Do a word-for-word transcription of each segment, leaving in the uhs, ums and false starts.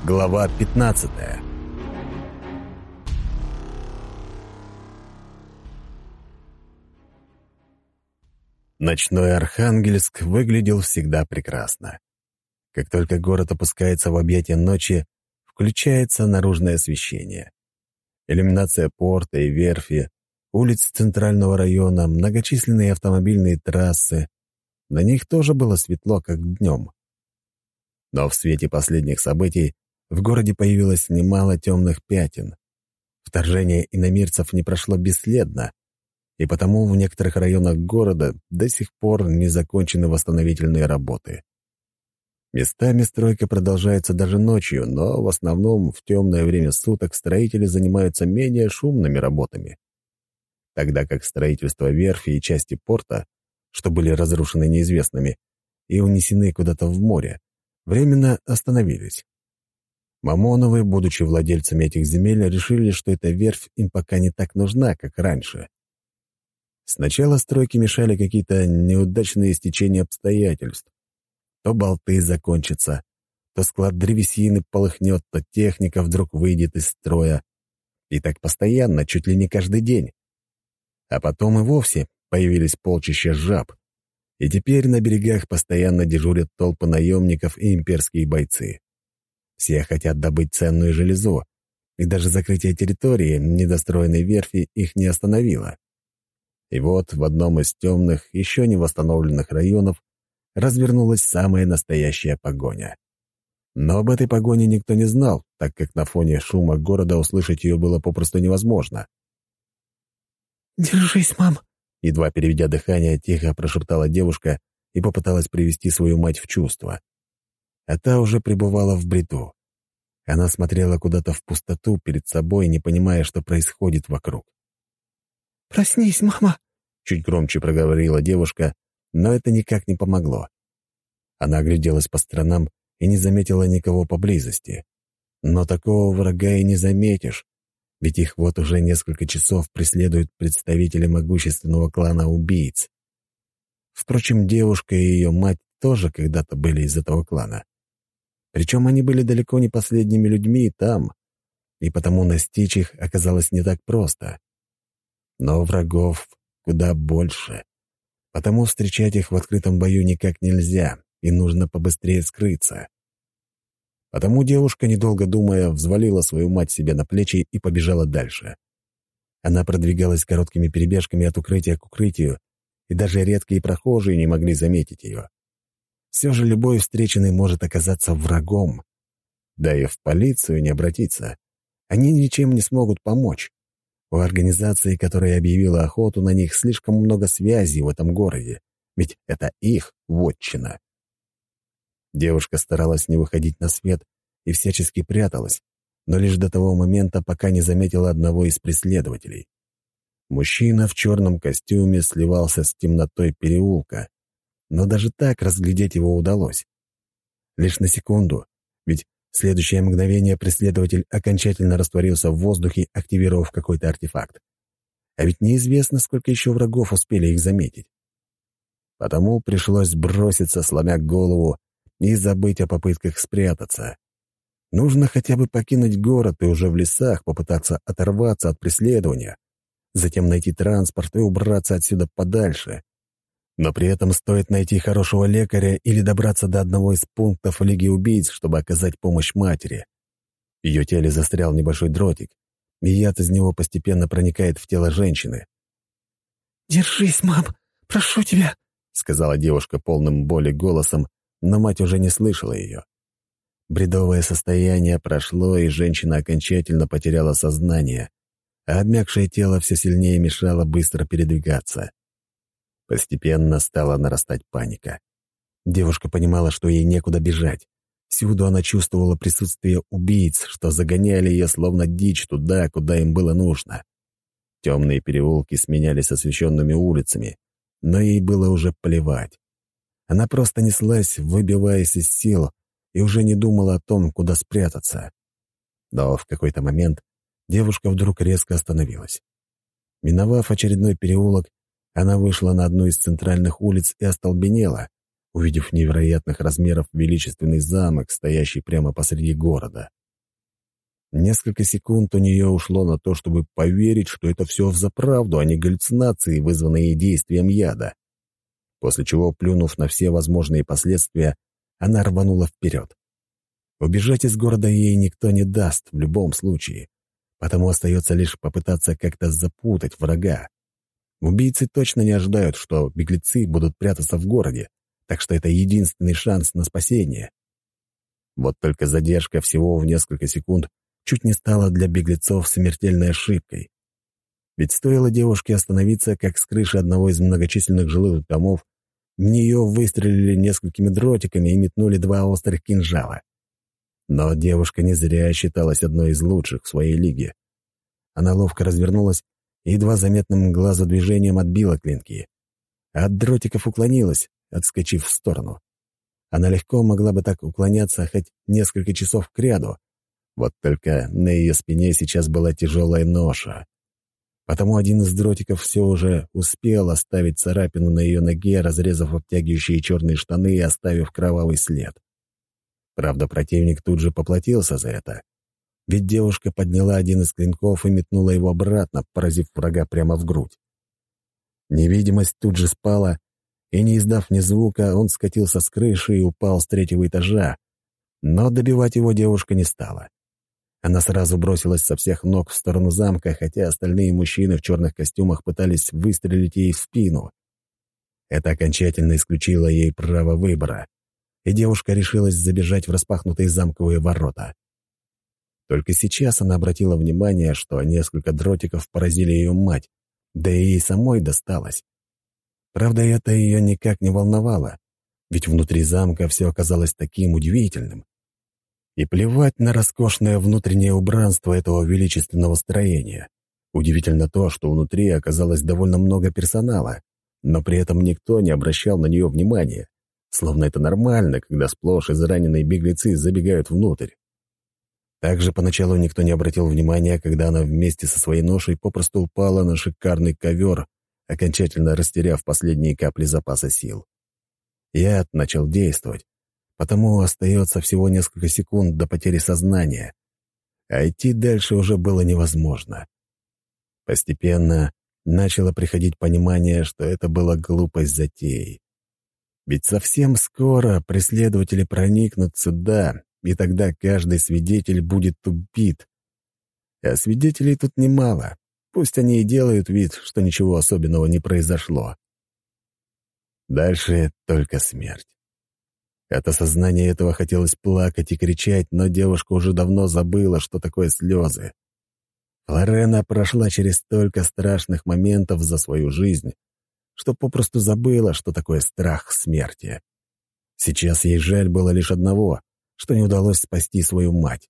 Глава пятнадцатая. Ночной Архангельск выглядел всегда прекрасно. Как только город опускается в объятия ночи, включается наружное освещение. Иллюминация порта и верфи, улиц центрального района, многочисленные автомобильные трассы. На них тоже было светло, как днем. Но в свете последних событий в городе появилось немало темных пятен. Вторжение иномирцев не прошло бесследно, и потому в некоторых районах города до сих пор не закончены восстановительные работы. Местами стройка продолжается даже ночью, но в основном в темное время суток строители занимаются менее шумными работами. Тогда как строительство верфи и части порта, что были разрушены неизвестными и унесены куда-то в море, временно остановились. Мамоновы, будучи владельцами этих земель, решили, что эта верфь им пока не так нужна, как раньше. Сначала стройке мешали какие-то неудачные стечения обстоятельств. То болты закончатся, то склад древесины полыхнет, то техника вдруг выйдет из строя. И так постоянно, чуть ли не каждый день. А потом и вовсе появились полчища жаб. И теперь на берегах постоянно дежурят толпы наемников и имперские бойцы. Все хотят добыть ценную железу, и даже закрытие территории недостроенной верфи их не остановило. И вот в одном из темных, еще не восстановленных районов развернулась самая настоящая погоня. Но об этой погоне никто не знал, так как на фоне шума города услышать ее было попросту невозможно. «Держись, мам!» Едва переведя дыхание, тихо прошептала девушка и попыталась привести свою мать в чувство. А та уже пребывала в бреду. Она смотрела куда-то в пустоту перед собой, не понимая, что происходит вокруг. «Проснись, мама!» — чуть громче проговорила девушка, но это никак не помогло. Она огляделась по сторонам и не заметила никого поблизости. Но такого врага и не заметишь, ведь их вот уже несколько часов преследуют представители могущественного клана убийц. Впрочем, девушка и ее мать тоже когда-то были из этого клана. Причем они были далеко не последними людьми там, и потому настичь их оказалось не так просто. Но врагов куда больше, потому встречать их в открытом бою никак нельзя, и нужно побыстрее скрыться. Потому девушка, недолго думая, взвалила свою мать себе на плечи и побежала дальше. Она продвигалась короткими перебежками от укрытия к укрытию, и даже редкие прохожие не могли заметить ее. Все же любой встреченный может оказаться врагом. Да и в полицию не обратиться. Они ничем не смогут помочь. У организации, которая объявила охоту на них, слишком много связей в этом городе, ведь это их вотчина. Девушка старалась не выходить на свет и всячески пряталась, но лишь до того момента, пока не заметила одного из преследователей. Мужчина в черном костюме сливался с темнотой переулка, но даже так разглядеть его удалось. Лишь на секунду, ведь в следующее мгновение преследователь окончательно растворился в воздухе, активировав какой-то артефакт. А ведь неизвестно, сколько еще врагов успели их заметить. Потому пришлось броситься, сломя голову, и забыть о попытках спрятаться. Нужно хотя бы покинуть город и уже в лесах попытаться оторваться от преследования, затем найти транспорт и убраться отсюда подальше. Но при этом стоит найти хорошего лекаря или добраться до одного из пунктов Лиги убийц, чтобы оказать помощь матери. В ее теле застрял небольшой дротик, и яд из него постепенно проникает в тело женщины. «Держись, мам! Прошу тебя!» — сказала девушка полным боли голосом, но мать уже не слышала ее. Бредовое состояние прошло, и женщина окончательно потеряла сознание, а обмякшее тело все сильнее мешало быстро передвигаться. Постепенно стала нарастать паника. Девушка понимала, что ей некуда бежать. Всюду она чувствовала присутствие убийц, что загоняли ее словно дичь туда, куда им было нужно. Темные переулки сменялись освещенными улицами, но ей было уже плевать. Она просто неслась, выбиваясь из сил, и уже не думала о том, куда спрятаться. Но в какой-то момент девушка вдруг резко остановилась. Миновав очередной переулок, она вышла на одну из центральных улиц и остолбенела, увидев невероятных размеров величественный замок, стоящий прямо посреди города. Несколько секунд у нее ушло на то, чтобы поверить, что это все взаправду, а не галлюцинации, вызванные действием яда. После чего, плюнув на все возможные последствия, она рванула вперед. Убежать из города ей никто не даст в любом случае, потому остается лишь попытаться как-то запутать врага. Убийцы точно не ожидают, что беглецы будут прятаться в городе, так что это единственный шанс на спасение. Вот только задержка всего в несколько секунд чуть не стала для беглецов смертельной ошибкой. Ведь стоило девушке остановиться, как с крыши одного из многочисленных жилых домов в нее выстрелили несколькими дротиками и метнули два острых кинжала. Но девушка не зря считалась одной из лучших в своей лиге. Она ловко развернулась и едва заметным глазу движением отбила клинки. А от дротиков уклонилась, отскочив в сторону. Она легко могла бы так уклоняться хоть несколько часов кряду. Вот только на ее спине сейчас была тяжелая ноша. Потому один из дротиков все уже успел оставить царапину на ее ноге, разрезав обтягивающие черные штаны и оставив кровавый след. Правда, противник тут же поплатился за это. Ведь девушка подняла один из клинков и метнула его обратно, поразив врага прямо в грудь. Невидимость тут же спала, и, не издав ни звука, он скатился с крыши и упал с третьего этажа, но добивать его девушка не стала. Она сразу бросилась со всех ног в сторону замка, хотя остальные мужчины в черных костюмах пытались выстрелить ей в спину. Это окончательно исключило ей право выбора, и девушка решилась забежать в распахнутые замковые ворота. Только сейчас она обратила внимание, что несколько дротиков поразили ее мать, да и ей самой досталось. Правда, это ее никак не волновало, ведь внутри замка все оказалось таким удивительным. И плевать на роскошное внутреннее убранство этого величественного строения. Удивительно то, что внутри оказалось довольно много персонала, но при этом никто не обращал на нее внимания, словно это нормально, когда сплошь израненные беглецы забегают внутрь. Также поначалу никто не обратил внимания, когда она вместе со своей ношей попросту упала на шикарный ковер, окончательно растеряв последние капли запаса сил. Яд начал действовать, потому остается всего несколько секунд до потери сознания, а идти дальше уже было невозможно. Постепенно начало приходить понимание, что это была глупость затеи. Ведь совсем скоро преследователи проникнут сюда, и тогда каждый свидетель будет убит. А свидетелей тут немало, пусть они и делают вид, что ничего особенного не произошло. Дальше только смерть. От осознания этого хотелось плакать и кричать, но девушка уже давно забыла, что такое слезы. Флорена прошла через столько страшных моментов за свою жизнь, что попросту забыла, что такое страх смерти. Сейчас ей жаль было лишь одного, что не удалось спасти свою мать.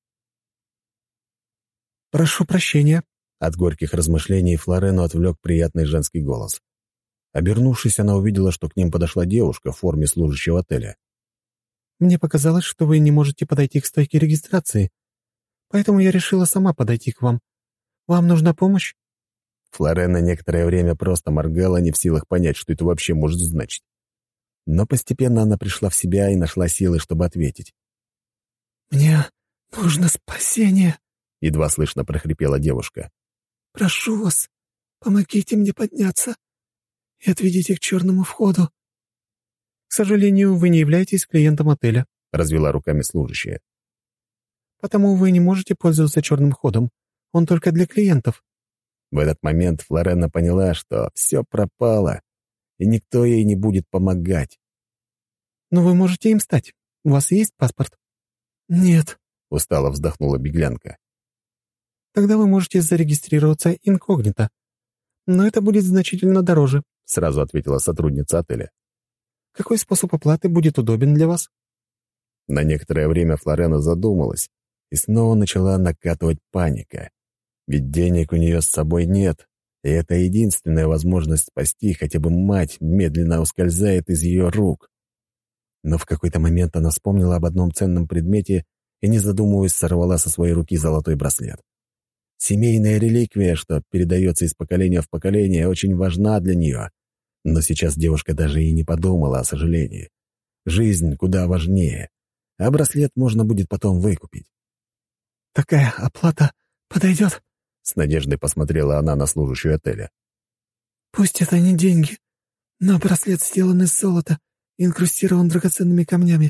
«Прошу прощения», — от горьких размышлений Флорену отвлек приятный женский голос. Обернувшись, она увидела, что к ним подошла девушка в форме служащего отеля. «Мне показалось, что вы не можете подойти к стойке регистрации, поэтому я решила сама подойти к вам. Вам нужна помощь?» Флорена некоторое время просто моргала, не в силах понять, что это вообще может значить. Но постепенно она пришла в себя и нашла силы, чтобы ответить. «Мне нужно спасение», — едва слышно прохрипела девушка. «Прошу вас, помогите мне подняться и отведите к черному входу». «К сожалению, вы не являетесь клиентом отеля», — развела руками служащая. «Потому вы не можете пользоваться черным ходом. Он только для клиентов». В этот момент Флорена поняла, что все пропало, и никто ей не будет помогать. «Но вы можете им стать. У вас есть паспорт?» «Нет», — устало вздохнула беглянка. «Тогда вы можете зарегистрироваться инкогнито. Но это будет значительно дороже», — сразу ответила сотрудница отеля. «Какой способ оплаты будет удобен для вас?» На некоторое время Флорена задумалась, и снова начала накатывать паника. Ведь денег у нее с собой нет, и это единственная возможность спасти хотя бы мать медленно ускользает из ее рук. Но в какой-то момент она вспомнила об одном ценном предмете и, не задумываясь, сорвала со своей руки золотой браслет. Семейная реликвия, что передается из поколения в поколение, очень важна для нее. Но сейчас девушка даже и не подумала о сожалении. Жизнь куда важнее, а браслет можно будет потом выкупить. «Такая оплата подойдет?» — с надеждой посмотрела она на служащую отеля. «Пусть это не деньги, но браслет сделан из золота и инкрустирован драгоценными камнями».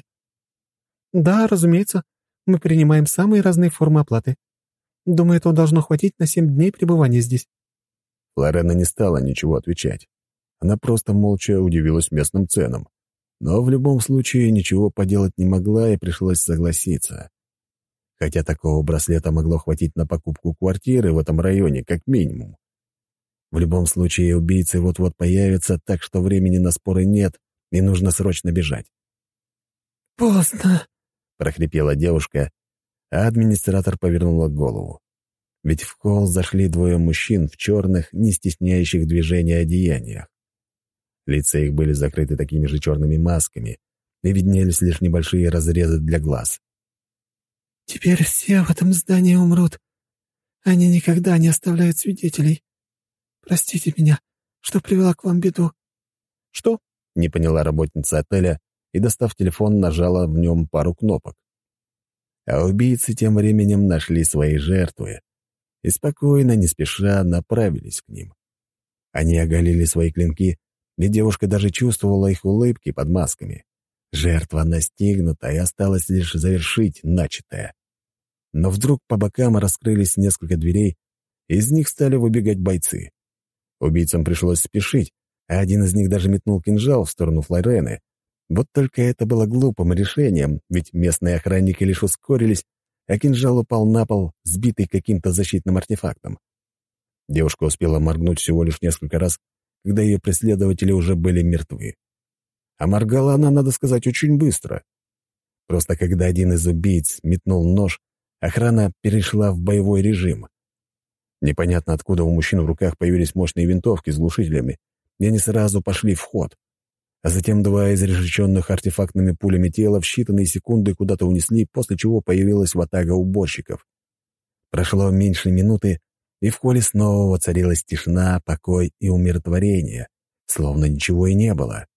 «Да, разумеется. Мы принимаем самые разные формы оплаты. Думаю, этого должно хватить на семь дней пребывания здесь». Флорена не стала ничего отвечать. Она просто молча удивилась местным ценам. Но в любом случае ничего поделать не могла и пришлось согласиться. Хотя такого браслета могло хватить на покупку квартиры в этом районе, как минимум. В любом случае убийцы вот-вот появятся, так что времени на споры нет, и нужно срочно бежать. «Поздно», — прохрипела девушка, а администратор повернула голову. Ведь в холл зашли двое мужчин в черных, не стесняющих движения одеяниях. Лица их были закрыты такими же черными масками, и виднелись лишь небольшие разрезы для глаз. «Теперь все в этом здании умрут. Они никогда не оставляют свидетелей. Простите меня, что привела к вам беду». «Что?» — не поняла работница отеля и, достав телефон, нажала в нем пару кнопок. А убийцы тем временем нашли свои жертвы и спокойно, не спеша, направились к ним. Они оголили свои клинки, и девушка даже чувствовала их улыбки под масками. Жертва настигнута, и осталось лишь завершить начатое. Но вдруг по бокам раскрылись несколько дверей, и из них стали выбегать бойцы. Убийцам пришлось спешить, а один из них даже метнул кинжал в сторону Флорены. Вот только это было глупым решением, ведь местные охранники лишь ускорились, а кинжал упал на пол, сбитый каким-то защитным артефактом. Девушка успела моргнуть всего лишь несколько раз, когда ее преследователи уже были мертвы. А моргала она, надо сказать, очень быстро. Просто когда один из убийц метнул нож, охрана перешла в боевой режим. Непонятно, откуда у мужчин в руках появились мощные винтовки с глушителями, и они сразу пошли в ход. А затем два изрешеченных артефактными пулями тела в считанные секунды куда-то унесли, после чего появилась ватага уборщиков. Прошло меньше минуты, и в холле снова воцарилась тишина, покой и умиротворение, словно ничего и не было.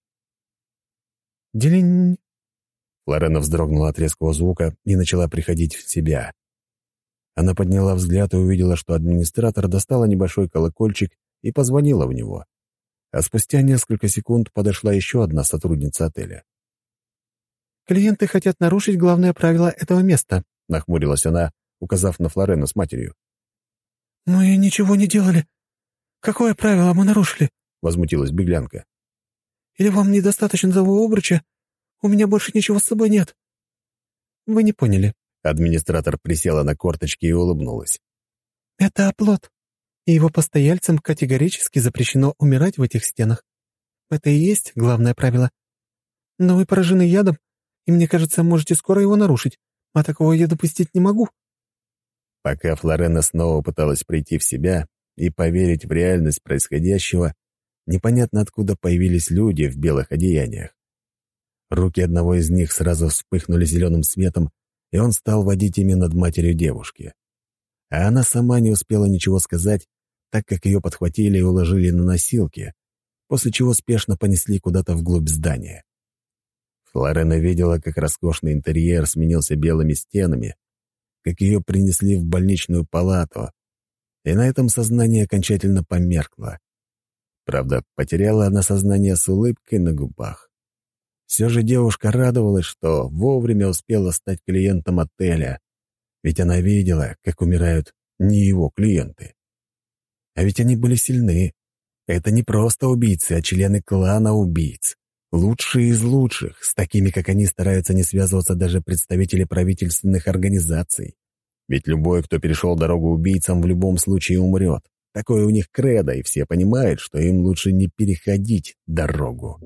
«Делинь!» Флорена вздрогнула от резкого звука и начала приходить в себя. Она подняла взгляд и увидела, что администратор достала небольшой колокольчик и позвонила в него. А спустя несколько секунд подошла еще одна сотрудница отеля. «Клиенты хотят нарушить главное правило этого места», — нахмурилась она, указав на Флорену с матерью. «Мы ничего не делали. Какое правило мы нарушили?» — возмутилась беглянка. «Или вам недостаточно того обруча? У меня больше ничего с собой нет». «Вы не поняли». Администратор присела на корточки и улыбнулась. «Это оплот, и его постояльцам категорически запрещено умирать в этих стенах. Это и есть главное правило. Но вы поражены ядом, и, мне кажется, можете скоро его нарушить, а такого я допустить не могу». Пока Флорена снова пыталась прийти в себя и поверить в реальность происходящего, непонятно откуда появились люди в белых одеяниях. Руки одного из них сразу вспыхнули зеленым светом, и он стал водить ими над матерью девушки. А она сама не успела ничего сказать, так как ее подхватили и уложили на носилки, после чего спешно понесли куда-то вглубь здания. Флорена видела, как роскошный интерьер сменился белыми стенами, как ее принесли в больничную палату, и на этом сознание окончательно померкло. Правда, потеряла она сознание с улыбкой на губах. Все же девушка радовалась, что вовремя успела стать клиентом отеля, ведь она видела, как умирают не его клиенты. А ведь они были сильны. Это не просто убийцы, а члены клана убийц. Лучшие из лучших, с такими, как они, стараются не связываться даже представители правительственных организаций. Ведь любой, кто перешел дорогу убийцам, в любом случае умрет. Такое у них кредо, и все понимают, что им лучше не переходить дорогу.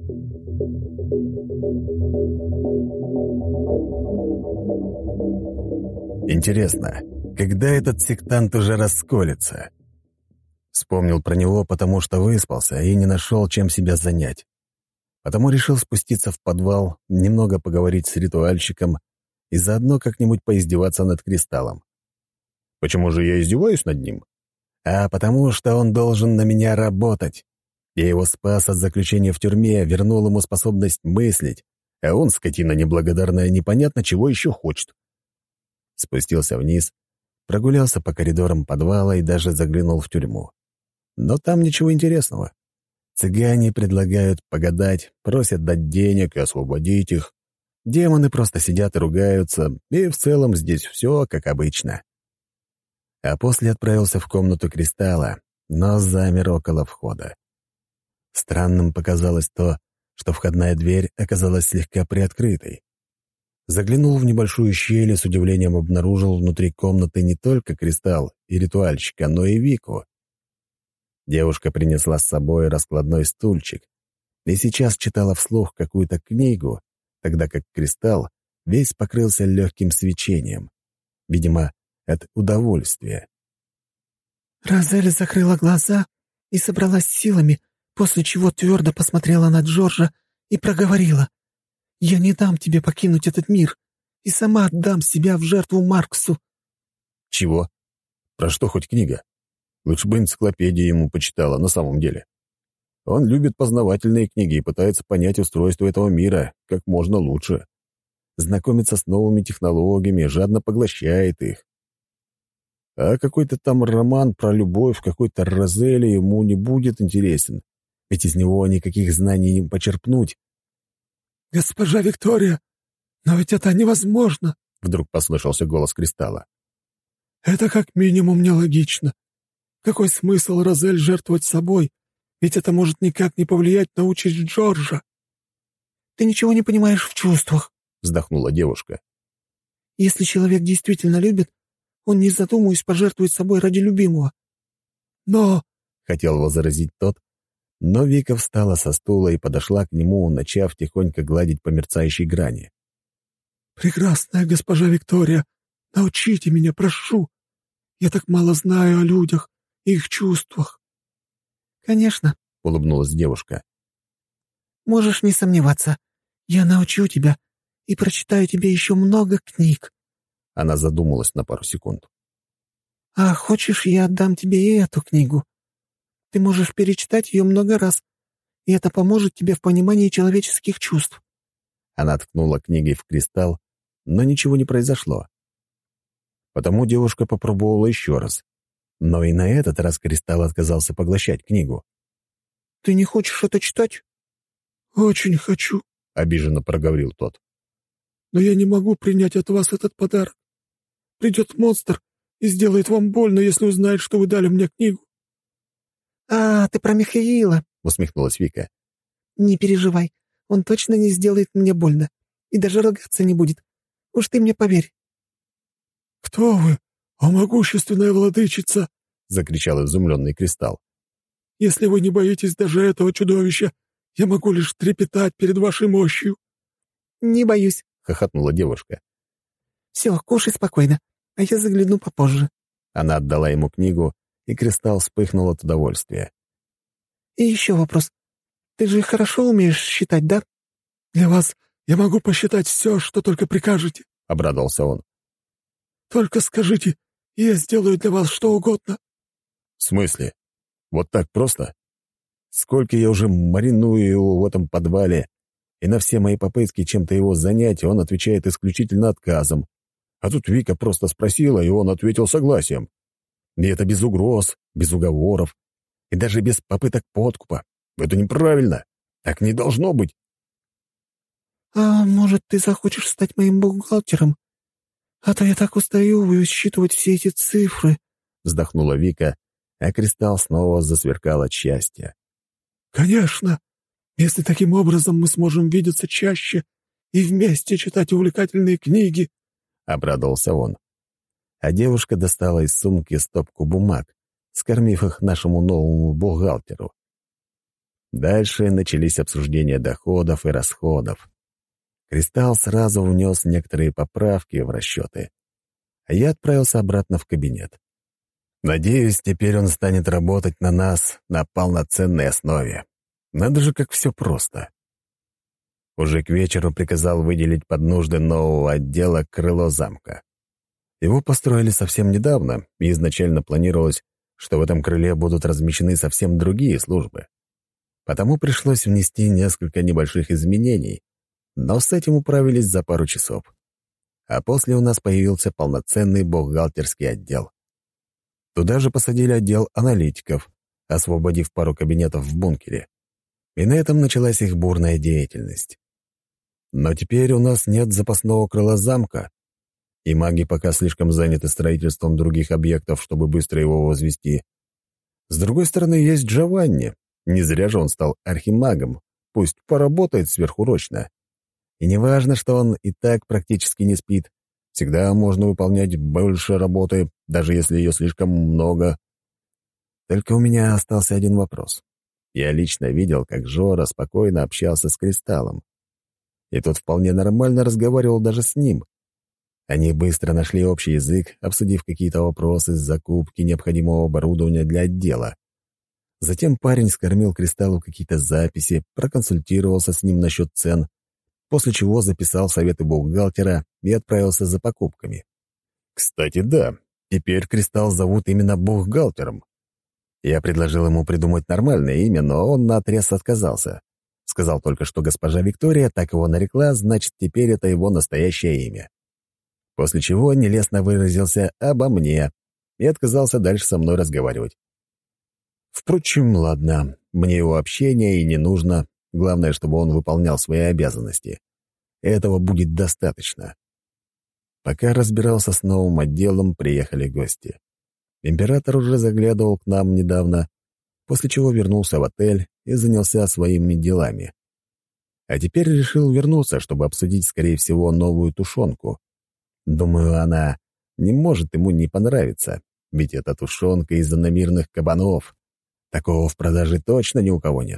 Интересно, когда этот сектант уже расколется? Вспомнил про него, потому что выспался и не нашел, чем себя занять. Потому решил спуститься в подвал, немного поговорить с ритуальщиком и заодно как-нибудь поиздеваться над кристаллом. Почему же я издеваюсь над ним? А потому что он должен на меня работать. Я его спас от заключения в тюрьме, вернул ему способность мыслить, А он, скотина неблагодарная, непонятно чего еще хочет. Спустился вниз, прогулялся по коридорам подвала и даже заглянул в тюрьму. Но там ничего интересного. Цыгане предлагают погадать, просят дать денег и освободить их. Демоны просто сидят и ругаются, и в целом здесь все как обычно. А после отправился в комнату кристалла, но замер около входа. Странным показалось то, что входная дверь оказалась слегка приоткрытой. Заглянул в небольшую щель и с удивлением обнаружил внутри комнаты не только кристалл и ритуальщика, но и Вику. Девушка принесла с собой раскладной стульчик и сейчас читала вслух какую-то книгу, тогда как кристалл весь покрылся легким свечением. Видимо, от удовольствия. Розель закрыла глаза и собралась силами, после чего твердо посмотрела на Джорджа и проговорила: «Я не дам тебе покинуть этот мир и сама отдам себя в жертву Марксу». Чего? Про что хоть книга? Лучше бы энциклопедию ему почитала на самом деле. Он любит познавательные книги и пытается понять устройство этого мира как можно лучше. Знакомится с новыми технологиями, жадно поглощает их. А какой-то там роман про любовь какой-то Розели ему не будет интересен, ведь из него никаких знаний не почерпнуть. «Госпожа Виктория, но ведь это невозможно!» — вдруг послышался голос кристалла. «Это как минимум нелогично. Какой смысл, Розель, жертвовать собой? Ведь это может никак не повлиять на участь Джорджа». «Ты ничего не понимаешь в чувствах», — вздохнула девушка. «Если человек действительно любит, он, не задумываясь, пожертвует собой ради любимого». «Но...» — хотел возразить тот, но Вика встала со стула и подошла к нему, начав тихонько гладить по мерцающей грани. «Прекрасная госпожа Виктория, научите меня, прошу. Я так мало знаю о людях и их чувствах». «Конечно», — улыбнулась девушка. «Можешь не сомневаться. Я научу тебя и прочитаю тебе еще много книг». Она задумалась на пару секунд. «А хочешь, я отдам тебе и эту книгу? Ты можешь перечитать ее много раз, и это поможет тебе в понимании человеческих чувств». Она ткнула книгой в кристалл, но ничего не произошло. Потому девушка попробовала еще раз. Но и на этот раз кристалл отказался поглощать книгу. «Ты не хочешь это читать?» «Очень хочу», — обиженно проговорил тот. «Но я не могу принять от вас этот подарок. Придет монстр и сделает вам больно, если узнает, что вы дали мне книгу». «А, ты про Михаила», — усмехнулась Вика. «Не переживай, он точно не сделает мне больно и даже ругаться не будет. Уж ты мне поверь». «Кто вы, о могущественная владычица?» — закричал изумленный кристалл. «Если вы не боитесь даже этого чудовища, я могу лишь трепетать перед вашей мощью». «Не боюсь», — хохотнула девушка. «Все, кушай спокойно, а я загляну попозже». Она отдала ему книгу, и кристалл вспыхнул от удовольствия. «И еще вопрос. Ты же хорошо умеешь считать, да?» «Для вас я могу посчитать все, что только прикажете», — обрадовался он. «Только скажите, и я сделаю для вас что угодно». «В смысле? Вот так просто? Сколько я уже мариную его в этом подвале, и на все мои попытки чем-то его занять он отвечает исключительно отказом. А тут Вика просто спросила, и он ответил согласием. И это без угроз, без уговоров, и даже без попыток подкупа. Это неправильно. Так не должно быть». «А может, ты захочешь стать моим бухгалтером? А то я так устаю высчитывать все эти цифры», — вздохнула Вика, а кристалл снова засверкал от счастья. «Конечно. Если таким образом мы сможем видеться чаще и вместе читать увлекательные книги», — обрадовался он. А девушка достала из сумки стопку бумаг, скормив их нашему новому бухгалтеру. Дальше начались обсуждения доходов и расходов. Кристалл сразу внес некоторые поправки в расчеты, а я отправился обратно в кабинет. Надеюсь, теперь он станет работать на нас на полноценной основе. Надо же, как все просто. Уже к вечеру приказал выделить под нужды нового отдела крыло замка. Его построили совсем недавно, и изначально планировалось, что в этом крыле будут размещены совсем другие службы. Потому пришлось внести несколько небольших изменений. Но с этим управились за пару часов. А после у нас появился полноценный бухгалтерский отдел. Туда же посадили отдел аналитиков, освободив пару кабинетов в бункере. И на этом началась их бурная деятельность. Но теперь у нас нет запасного крыла замка, и маги пока слишком заняты строительством других объектов, чтобы быстро его возвести. С другой стороны, есть Джованни. Не зря же он стал архимагом, пусть поработает сверхурочно. И не важно, что он и так практически не спит. Всегда можно выполнять больше работы, даже если ее слишком много. Только у меня остался один вопрос. Я лично видел, как Жора спокойно общался с Кристаллом. И тот вполне нормально разговаривал даже с ним. Они быстро нашли общий язык, обсудив какие-то вопросы с закупки необходимого оборудования для отдела. Затем парень скормил Кристаллу какие-то записи, проконсультировался с ним насчет цен, после чего записал советы бухгалтера и отправился за покупками. Кстати, да, теперь Кристалл зовут именно бухгалтером. Я предложил ему придумать нормальное имя, но он наотрез отказался. Сказал только, что госпожа Виктория так его нарекла, значит, теперь это его настоящее имя. После чего нелестно выразился обо мне и отказался дальше со мной разговаривать. Впрочем, ладно, мне его общение и не нужно. Главное, чтобы он выполнял свои обязанности. Этого будет достаточно. Пока разбирался с новым отделом, приехали гости. Император уже заглядывал к нам недавно, после чего вернулся в отель и занялся своими делами. А теперь решил вернуться, чтобы обсудить, скорее всего, новую тушенку. Думаю, она не может ему не понравиться, ведь это тушенка из иномирных кабанов. Такого в продаже точно ни у кого нет.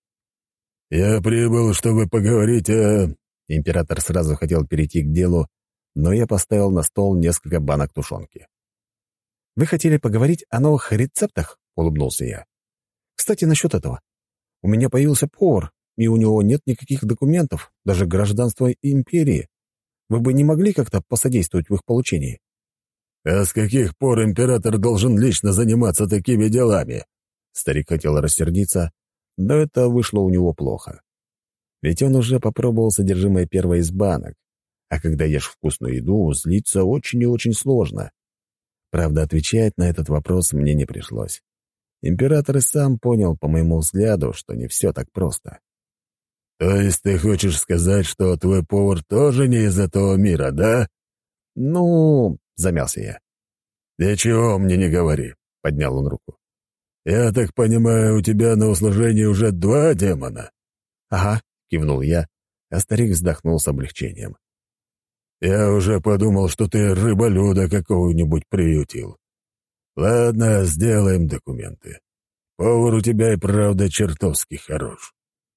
«Я прибыл, чтобы поговорить о...» Император сразу хотел перейти к делу, но я поставил на стол несколько банок тушенки. «Вы хотели поговорить о новых рецептах?» — улыбнулся я. «Кстати, насчет этого. У меня появился повар, и у него нет никаких документов, даже гражданства империи. Вы бы не могли как-то посодействовать в их получении?» «А с каких пор император должен лично заниматься такими делами?» Старик хотел рассердиться, но это вышло у него плохо. Ведь он уже попробовал содержимое первой из банок, а когда ешь вкусную еду, злиться очень и очень сложно. Правда, отвечать на этот вопрос мне не пришлось. Император и сам понял, по моему взгляду, что не все так просто. «То есть ты хочешь сказать, что твой повар тоже не из этого мира, да?» «Ну...» — замялся я. «Ничего мне не говори», — поднял он руку. «Я так понимаю, у тебя на услужении уже два демона?» «Ага», — кивнул я, а старик вздохнул с облегчением. «Я уже подумал, что ты рыболюда какого-нибудь приютил. Ладно, сделаем документы. Повар у тебя и правда чертовски хорош».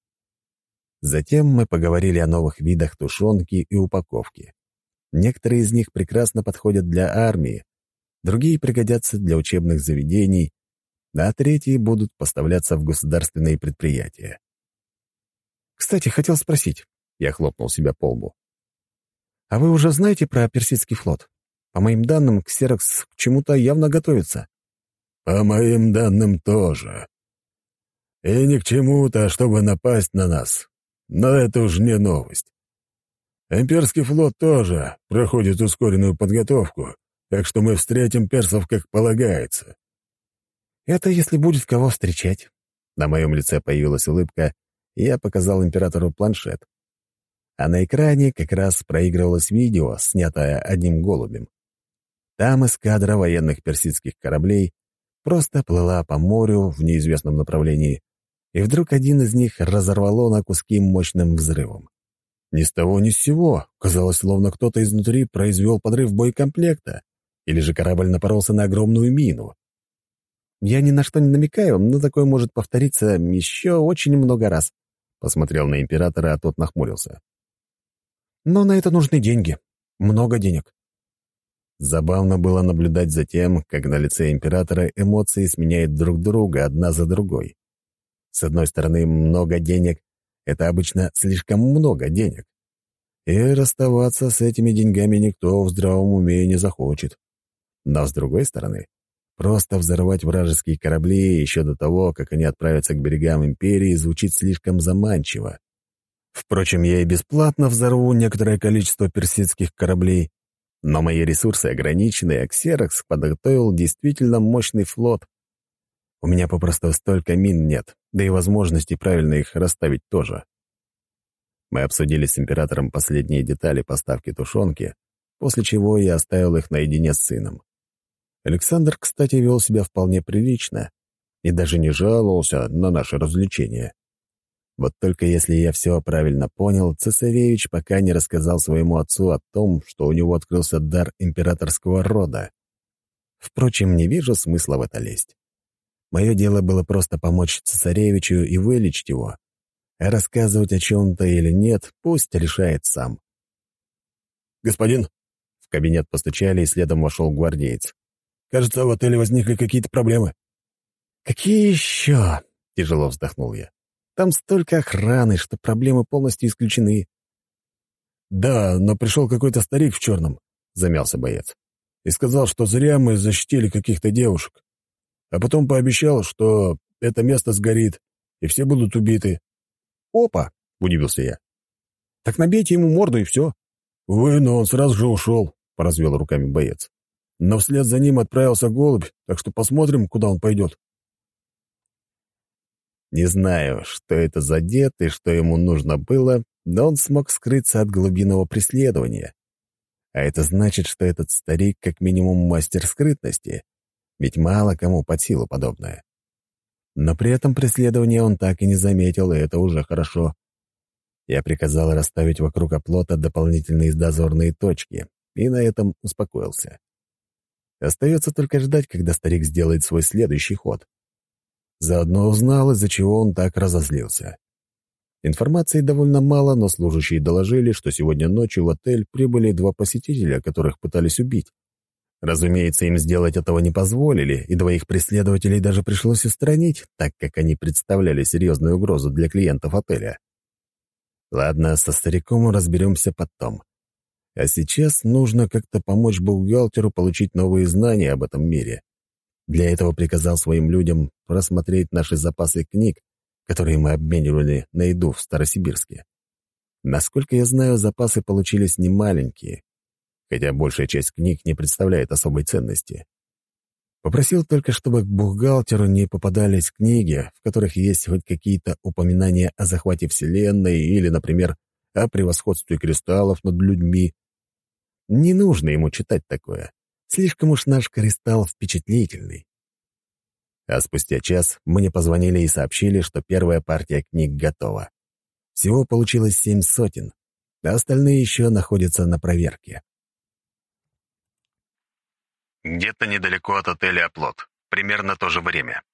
Затем мы поговорили о новых видах тушенки и упаковки. Некоторые из них прекрасно подходят для армии, другие пригодятся для учебных заведений, а третьи будут поставляться в государственные предприятия. «Кстати, хотел спросить», — я хлопнул себя по лбу. «А вы уже знаете про Персидский флот? По моим данным, Ксерокс к чему-то явно готовится». «По моим данным, тоже. И не к чему-то, а чтобы напасть на нас. Но это уж не новость. Имперский флот тоже проходит ускоренную подготовку, так что мы встретим персов как полагается». «Это если будет кого встречать». На моем лице появилась улыбка, и я показал императору планшет. А на экране как раз проигрывалось видео, снятое одним голубем. Там эскадра военных персидских кораблей просто плыла по морю в неизвестном направлении, и вдруг один из них разорвало на куски мощным взрывом. Ни с того ни с сего, казалось, словно кто-то изнутри произвел подрыв боекомплекта, или же корабль напоролся на огромную мину. «Я ни на что не намекаю, но такое может повториться еще очень много раз», — посмотрел на императора, а тот нахмурился. «Но на это нужны деньги. Много денег». Забавно было наблюдать за тем, как на лице императора эмоции сменяют друг друга одна за другой. С одной стороны, много денег — это обычно слишком много денег. И расставаться с этими деньгами никто в здравом уме не захочет. Но с другой стороны, просто взорвать вражеские корабли еще до того, как они отправятся к берегам империи, звучит слишком заманчиво. Впрочем, я и бесплатно взорву некоторое количество персидских кораблей, но мои ресурсы ограничены, а Ксерокс подготовил действительно мощный флот. У меня попросту столько мин нет, да и возможности правильно их расставить тоже. Мы обсудили с императором последние детали поставки тушенки, после чего я оставил их наедине с сыном. Александр, кстати, вел себя вполне прилично и даже не жаловался на наши развлечения. Вот только если я все правильно понял, цесаревич пока не рассказал своему отцу о том, что у него открылся дар императорского рода. Впрочем, не вижу смысла в это лезть. Мое дело было просто помочь цесаревичу и вылечить его, а рассказывать о чем-то или нет, пусть решает сам. «Господин!» — В кабинет постучали, и следом вошел гвардеец. «Кажется, в отеле возникли какие-то проблемы». «Какие еще?» — тяжело вздохнул я. «Там столько охраны, что проблемы полностью исключены». «Да, но пришел какой-то старик в черном», — замялся боец, «и сказал, что зря мы защитили каких-то девушек. А потом пообещал, что это место сгорит, и все будут убиты». «Опа!» — удивился я. «Так набейте ему морду, и все». «Увы, но он сразу же ушел», — поразвел руками боец. «Но вслед за ним отправился голубь, так что посмотрим, куда он пойдет». Не знаю, что это за дед и что ему нужно было, но он смог скрыться от глубинного преследования. А это значит, что этот старик как минимум мастер скрытности, ведь мало кому под силу подобное. Но при этом преследования он так и не заметил, и это уже хорошо. Я приказал расставить вокруг оплота дополнительные дозорные точки, и на этом успокоился. Остается только ждать, когда старик сделает свой следующий ход. Заодно узнал, из-за чего он так разозлился. Информации довольно мало, но служащие доложили, что сегодня ночью в отель прибыли два посетителя, которых пытались убить. Разумеется, им сделать этого не позволили, и двоих преследователей даже пришлось устранить, так как они представляли серьезную угрозу для клиентов отеля. Ладно, со стариком разберемся потом. А сейчас нужно как-то помочь бухгалтеру получить новые знания об этом мире. Для этого приказал своим людям просмотреть наши запасы книг, которые мы обменивали на еду в Старосибирске. Насколько я знаю, запасы получились немаленькие, хотя большая часть книг не представляет особой ценности. Попросил только, чтобы к бухгалтеру не попадались книги, в которых есть хоть какие-то упоминания о захвате Вселенной или, например, о превосходстве кристаллов над людьми. Не нужно ему читать такое. Слишком уж наш кристалл впечатлительный. А спустя час мне позвонили и сообщили, что первая партия книг готова. Всего получилось семь сотен, а остальные еще находятся на проверке. Где-то недалеко от отеля «Оплот». Примерно то же время.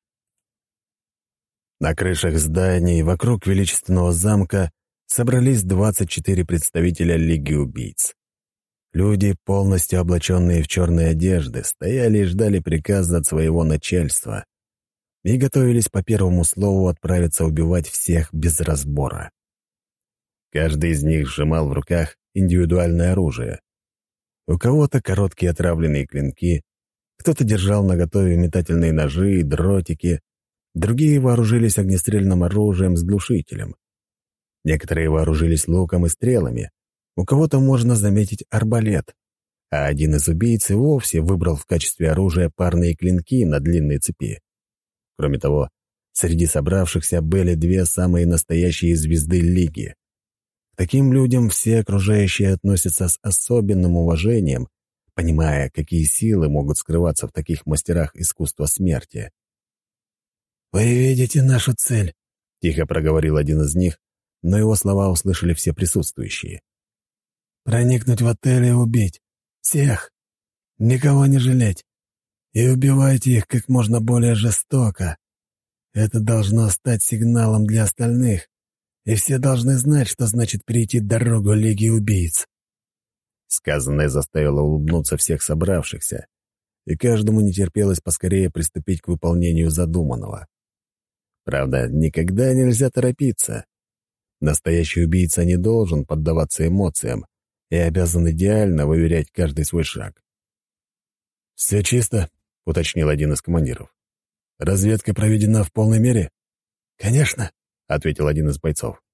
На крышах зданий вокруг величественного замка собрались двадцать четыре представителя Лиги убийц. Люди, полностью облаченные в черные одежды, стояли и ждали приказа от своего начальства и готовились по первому слову отправиться убивать всех без разбора. Каждый из них сжимал в руках индивидуальное оружие. У кого-то короткие отравленные клинки, кто-то держал наготове метательные ножи и дротики, другие вооружились огнестрельным оружием с глушителем. Некоторые вооружились луком и стрелами, у кого-то можно заметить арбалет, а один из убийц и вовсе выбрал в качестве оружия парные клинки на длинной цепи. Кроме того, среди собравшихся были две самые настоящие звезды Лиги. К таким людям все окружающие относятся с особенным уважением, понимая, какие силы могут скрываться в таких мастерах искусства смерти. «Вы видите нашу цель», — тихо проговорил один из них, но его слова услышали все присутствующие. «Проникнуть в отель и убить. Всех. Никого не жалеть. И убивайте их как можно более жестоко. Это должно стать сигналом для остальных, и все должны знать, что значит перейти дорогу Лиги убийц». Сказанное заставило улыбнуться всех собравшихся, и каждому не терпелось поскорее приступить к выполнению задуманного. Правда, никогда нельзя торопиться. Настоящий убийца не должен поддаваться эмоциям и обязан идеально выверять каждый свой шаг. «Все чисто», — уточнил один из командиров. «Разведка проведена в полной мере?» «Конечно», — ответил один из бойцов.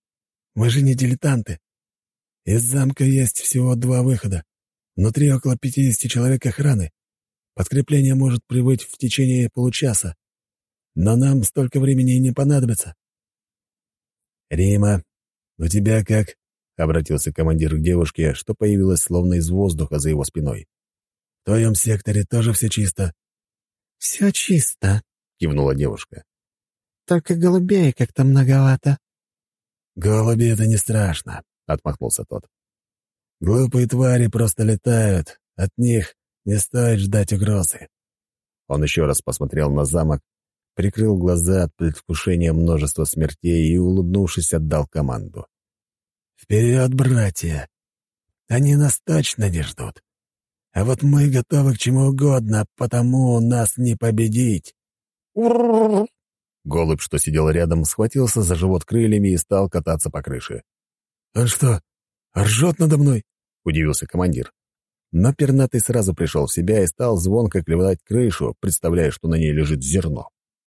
Мы же не дилетанты. Из замка есть всего два выхода. Внутри около пятидесяти человек охраны. Подкрепление может прибыть в течение получаса. Но нам столько времени и не понадобится». «Рима, у тебя как?» — обратился командир к девушке, что появилась словно из воздуха за его спиной. «В твоем секторе тоже все чисто?» «Все чисто», — кивнула девушка. «только голубей как-то многовато». «Голуби — это не страшно», — отмахнулся тот. «Глупые твари просто летают. От них не стоит ждать угрозы». Он еще раз посмотрел на замок, прикрыл глаза от предвкушения множества смертей и, улыбнувшись, отдал команду. «Вперед, братья! Они нас точно не ждут. А вот мы готовы к чему угодно, потому нас не победить». Голубь, что сидел рядом, схватился за живот крыльями и стал кататься по крыше. «Он что, ржет надо мной?» — удивился командир. Но пернатый сразу пришел в себя и стал звонко клевать крышу, представляя, что на ней лежит зерно.